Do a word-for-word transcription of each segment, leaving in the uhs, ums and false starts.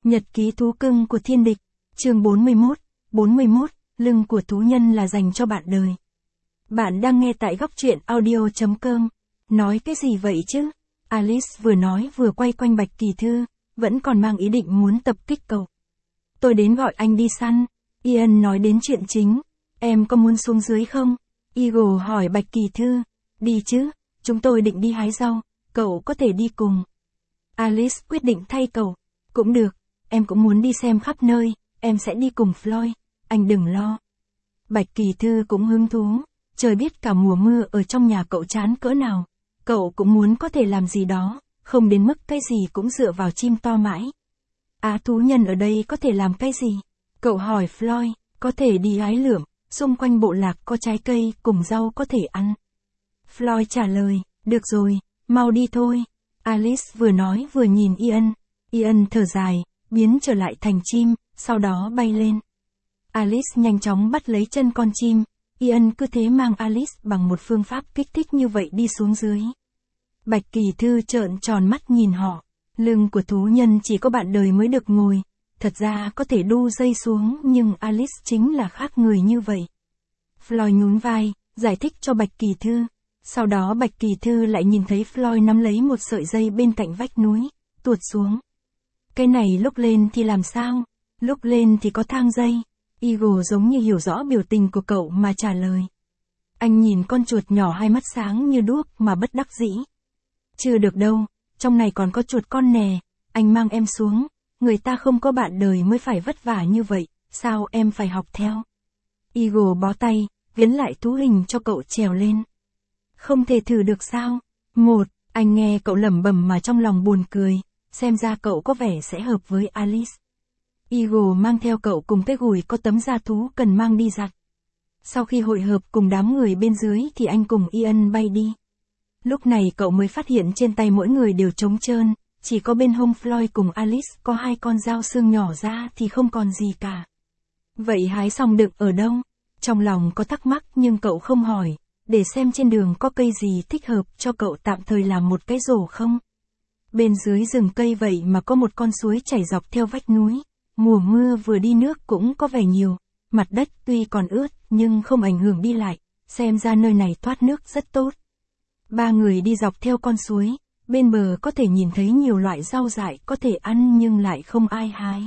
Nhật ký thú cưng của thiên địch, chương bốn mươi mốt, bốn mươi mốt, lưng của thú nhân là dành cho bạn đời. Bạn đang nghe tại góc truyện audio chấm com. Nói cái gì vậy chứ? Alice vừa nói vừa quay quanh Bạch Kỳ Thư, vẫn còn mang ý định muốn tập kích cậu. Tôi đến gọi anh đi săn. Ian nói đến chuyện chính. Em có muốn xuống dưới không? Eagle hỏi Bạch Kỳ Thư. Đi chứ, chúng tôi định đi hái rau, cậu có thể đi cùng. Alice quyết định thay cậu. Cũng được, em cũng muốn đi xem khắp nơi, em sẽ đi cùng Floyd, anh đừng lo. Bạch Kỳ Thư cũng hứng thú, trời biết cả mùa mưa ở trong nhà cậu chán cỡ nào, cậu cũng muốn có thể làm gì đó, không đến mức cái gì cũng dựa vào chim to mãi. Á thú nhân ở đây có thể làm cái gì? Cậu hỏi Floyd, có thể đi hái lượm, xung quanh bộ lạc có trái cây cùng rau có thể ăn. Floyd trả lời, được rồi, mau đi thôi. Alice vừa nói vừa nhìn Ian. Ian thở dài, biến trở lại thành chim, sau đó bay lên. Alice nhanh chóng bắt lấy chân con chim, Ian cứ thế mang Alice bằng một phương pháp kích thích như vậy đi xuống dưới. Bạch Kỳ Thư trợn tròn mắt nhìn họ, lưng của thú nhân chỉ có bạn đời mới được ngồi, thật ra có thể đu dây xuống nhưng Alice chính là khác người như vậy. Floyd nhún vai, giải thích cho Bạch Kỳ Thư. Sau đó Bạch Kỳ Thư lại nhìn thấy Floyd nắm lấy một sợi dây bên cạnh vách núi, tuột xuống. Cái này lúc lên thì làm sao? Lúc lên thì có thang dây. Eagle giống như hiểu rõ biểu tình của cậu mà trả lời. Anh nhìn con chuột nhỏ hai mắt sáng như đuốc mà bất đắc dĩ. Chưa được đâu, trong này còn có chuột con nè, anh mang em xuống, người ta không có bạn đời mới phải vất vả như vậy, sao em phải học theo? Eagle bó tay, viễn lại thú hình cho cậu trèo lên. Không thể thử được sao? Một, anh nghe cậu lẩm bẩm mà trong lòng buồn cười, xem ra cậu có vẻ sẽ hợp với Alice. Eagle mang theo cậu cùng cái gùi có tấm da thú cần mang đi giặt. Sau khi hội hợp cùng đám người bên dưới thì anh cùng Ian bay đi. Lúc này cậu mới phát hiện trên tay mỗi người đều trống trơn, chỉ có bên hông Floyd cùng Alice có hai con dao xương nhỏ ra thì không còn gì cả. Vậy hái xong đựng ở đâu? Trong lòng có thắc mắc nhưng cậu không hỏi, để xem trên đường có cây gì thích hợp cho cậu tạm thời làm một cái rổ không. Bên dưới rừng cây vậy mà có một con suối chảy dọc theo vách núi, mùa mưa vừa đi nước cũng có vẻ nhiều, mặt đất tuy còn ướt nhưng không ảnh hưởng đi lại, xem ra nơi này thoát nước rất tốt. Ba người đi dọc theo con suối, bên bờ có thể nhìn thấy nhiều loại rau dại có thể ăn nhưng lại không ai hái.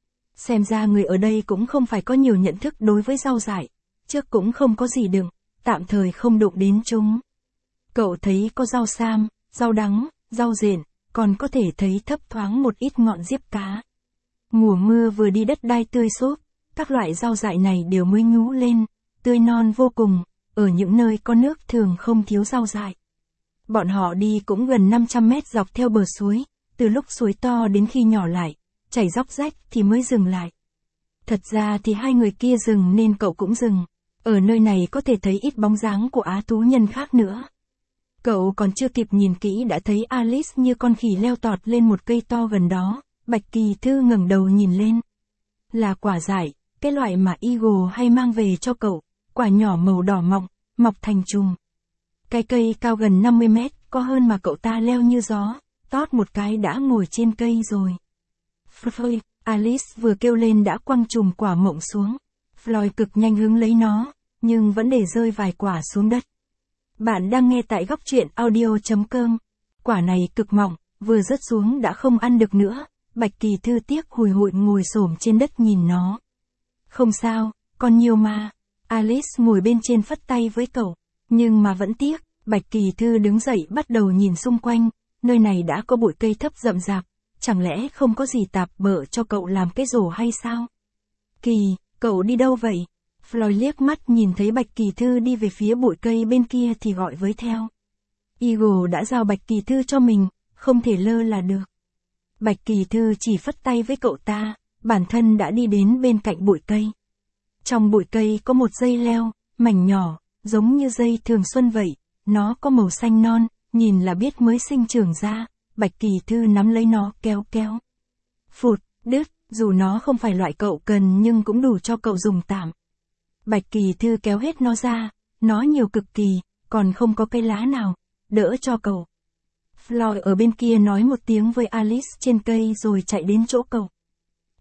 Xem ra người ở đây cũng không phải có nhiều nhận thức đối với rau dại, trước cũng không có gì đựng, tạm thời không đụng đến chúng. Cậu thấy có rau sam, rau đắng, rau rền, còn có thể thấy thấp thoáng một ít ngọn diếp cá. Mùa mưa vừa đi đất đai tươi xốp, các loại rau dại này đều mới nhú lên, tươi non vô cùng, ở những nơi có nước thường không thiếu rau dại. Bọn họ đi cũng gần năm trăm mét dọc theo bờ suối, từ lúc suối to đến khi nhỏ lại, chảy róc rách thì mới dừng lại. Thật ra thì hai người kia dừng nên cậu cũng dừng, ở nơi này có thể thấy ít bóng dáng của á thú nhân khác nữa. Cậu còn chưa kịp nhìn kỹ đã thấy Alice như con khỉ leo tọt lên một cây to gần đó. Bạch Kỳ Thư ngẩng đầu nhìn lên. Là quả dại, cái loại mà Eagle hay mang về cho cậu, quả nhỏ màu đỏ mọng, mọc thành chùm. Cái cây cao gần năm mươi mét, có hơn mà cậu ta leo như gió, tót một cái đã ngồi trên cây rồi. Floyd, Alice vừa kêu lên đã quăng chùm quả mọng xuống. Floyd cực nhanh hứng lấy nó, nhưng vẫn để rơi vài quả xuống đất. Bạn đang nghe tại góc truyện audio chấm com. Quả này cực mỏng, vừa rớt xuống đã không ăn được nữa. Bạch Kỳ Thư tiếc hùi hụi ngồi xổm trên đất nhìn nó. Không sao, còn nhiều mà. Alice ngồi bên trên phất tay với cậu. Nhưng mà vẫn tiếc, Bạch Kỳ Thư đứng dậy bắt đầu nhìn xung quanh, nơi này đã có bụi cây thấp rậm rạp, chẳng lẽ không có gì tạp bợ cho cậu làm cái rổ hay sao? Kỳ, cậu đi đâu vậy? Floyd liếc mắt nhìn thấy Bạch Kỳ Thư đi về phía bụi cây bên kia thì gọi với theo. Eagle đã giao Bạch Kỳ Thư cho mình, không thể lơ là được. Bạch Kỳ Thư chỉ phất tay với cậu ta, bản thân đã đi đến bên cạnh bụi cây. Trong bụi cây có một dây leo, mảnh nhỏ, giống như dây thường xuân vậy, nó có màu xanh non, nhìn là biết mới sinh trưởng ra, Bạch Kỳ Thư nắm lấy nó kéo kéo. Phụt, đứt, dù nó không phải loại cậu cần nhưng cũng đủ cho cậu dùng tạm. Bạch Kỳ Thư kéo hết nó ra, nó nhiều cực kỳ, còn không có cây lá nào, đỡ cho cậu. Floyd ở bên kia nói một tiếng với Alice trên cây rồi chạy đến chỗ cậu.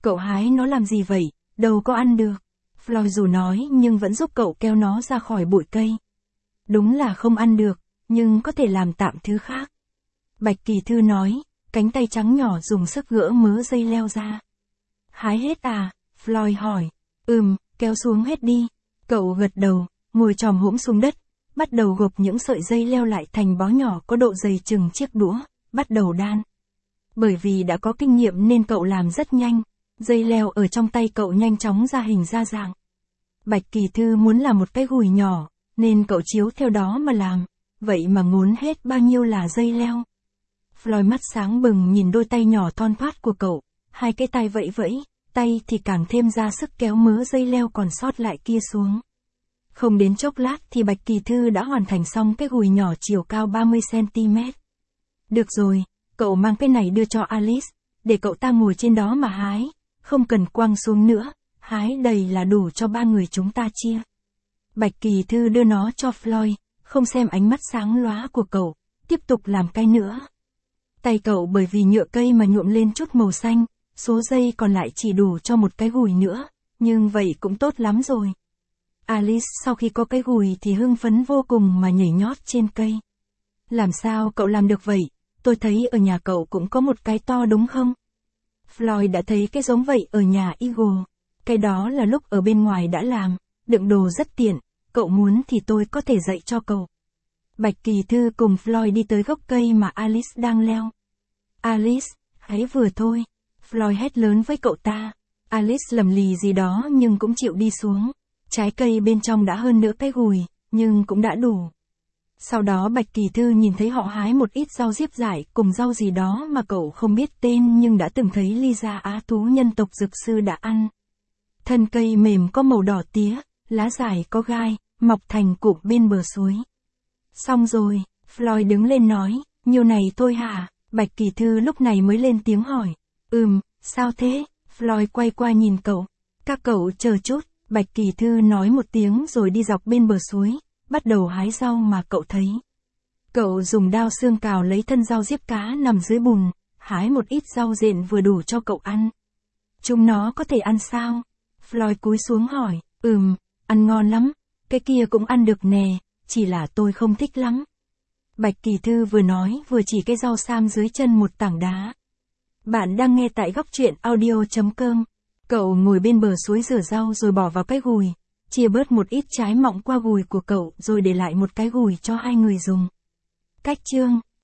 Cậu hái nó làm gì vậy, đâu có ăn được. Floyd dù nói nhưng vẫn giúp cậu kéo nó ra khỏi bụi cây. Đúng là không ăn được, nhưng có thể làm tạm thứ khác. Bạch Kỳ Thư nói, cánh tay trắng nhỏ dùng sức gỡ mớ dây leo ra. Hái hết à? Floyd hỏi. Ừm, kéo xuống hết đi. Cậu gật đầu, ngồi chòm hỗn xuống đất, bắt đầu gộp những sợi dây leo lại thành bó nhỏ có độ dày chừng chiếc đũa, bắt đầu đan. Bởi vì đã có kinh nghiệm nên cậu làm rất nhanh, dây leo ở trong tay cậu nhanh chóng ra hình ra dạng. Bạch Kỳ Thư muốn làm một cái gùi nhỏ, nên cậu chiếu theo đó mà làm, vậy mà ngốn hết bao nhiêu là dây leo. Floyd mắt sáng bừng nhìn đôi tay nhỏ thon thoát của cậu, hai cái tay vẫy vẫy, tay thì càng thêm ra sức kéo mớ dây leo còn sót lại kia xuống. Không đến chốc lát thì Bạch Kỳ Thư đã hoàn thành xong cái gùi nhỏ chiều cao ba mươi xăng-ti-mét. Được rồi, cậu mang cái này đưa cho Alice, để cậu ta ngồi trên đó mà hái, không cần quăng xuống nữa, hái đầy là đủ cho ba người chúng ta chia. Bạch Kỳ Thư đưa nó cho Floyd, không xem ánh mắt sáng lóa của cậu, tiếp tục làm cái nữa. Tay cậu bởi vì nhựa cây mà nhuộm lên chút màu xanh, số dây còn lại chỉ đủ cho một cái gùi nữa, nhưng vậy cũng tốt lắm rồi. Alice sau khi có cái gùi thì hưng phấn vô cùng mà nhảy nhót trên cây. Làm sao cậu làm được vậy? Tôi thấy ở nhà cậu cũng có một cái to đúng không? Floyd đã thấy cái giống vậy ở nhà Eagle. Cái đó là lúc ở bên ngoài đã làm, đựng đồ rất tiện, cậu muốn thì tôi có thể dạy cho cậu. Bạch Kỳ Thư cùng Floyd đi tới gốc cây mà Alice đang leo. Alice, hãy vừa thôi. Floyd hét lớn với cậu ta. Alice lầm lì gì đó nhưng cũng chịu đi xuống. Trái cây bên trong đã hơn nữa cái gùi, nhưng cũng đã đủ. Sau đó Bạch Kỳ Thư nhìn thấy họ hái một ít rau diếp dại cùng rau gì đó mà cậu không biết tên nhưng đã từng thấy Lisa Á thú nhân tộc dược sư đã ăn. Thân cây mềm có màu đỏ tía, lá dài có gai, mọc thành cụm bên bờ suối. Xong rồi, Floyd đứng lên nói, nhiêu này thôi hả? Bạch Kỳ Thư lúc này mới lên tiếng hỏi. Ừm, sao thế? Floyd quay qua nhìn cậu. Các cậu chờ chút, Bạch Kỳ Thư nói một tiếng rồi đi dọc bên bờ suối, bắt đầu hái rau mà cậu thấy. Cậu dùng đao xương cào lấy thân rau diếp cá nằm dưới bùn, hái một ít rau rện vừa đủ cho cậu ăn. Chúng nó có thể ăn sao? Floyd cúi xuống hỏi. Ừm, ăn ngon lắm, cái kia cũng ăn được nè, chỉ là tôi không thích lắm. Bạch Kỳ Thư vừa nói vừa chỉ cái rau sam dưới chân một tảng đá. Bạn đang nghe tại góc truyện audio chấm com. Cậu ngồi bên bờ suối rửa rau rồi bỏ vào cái gùi, chia bớt một ít trái mọng qua gùi của cậu rồi để lại một cái gùi cho hai người dùng. Cách chương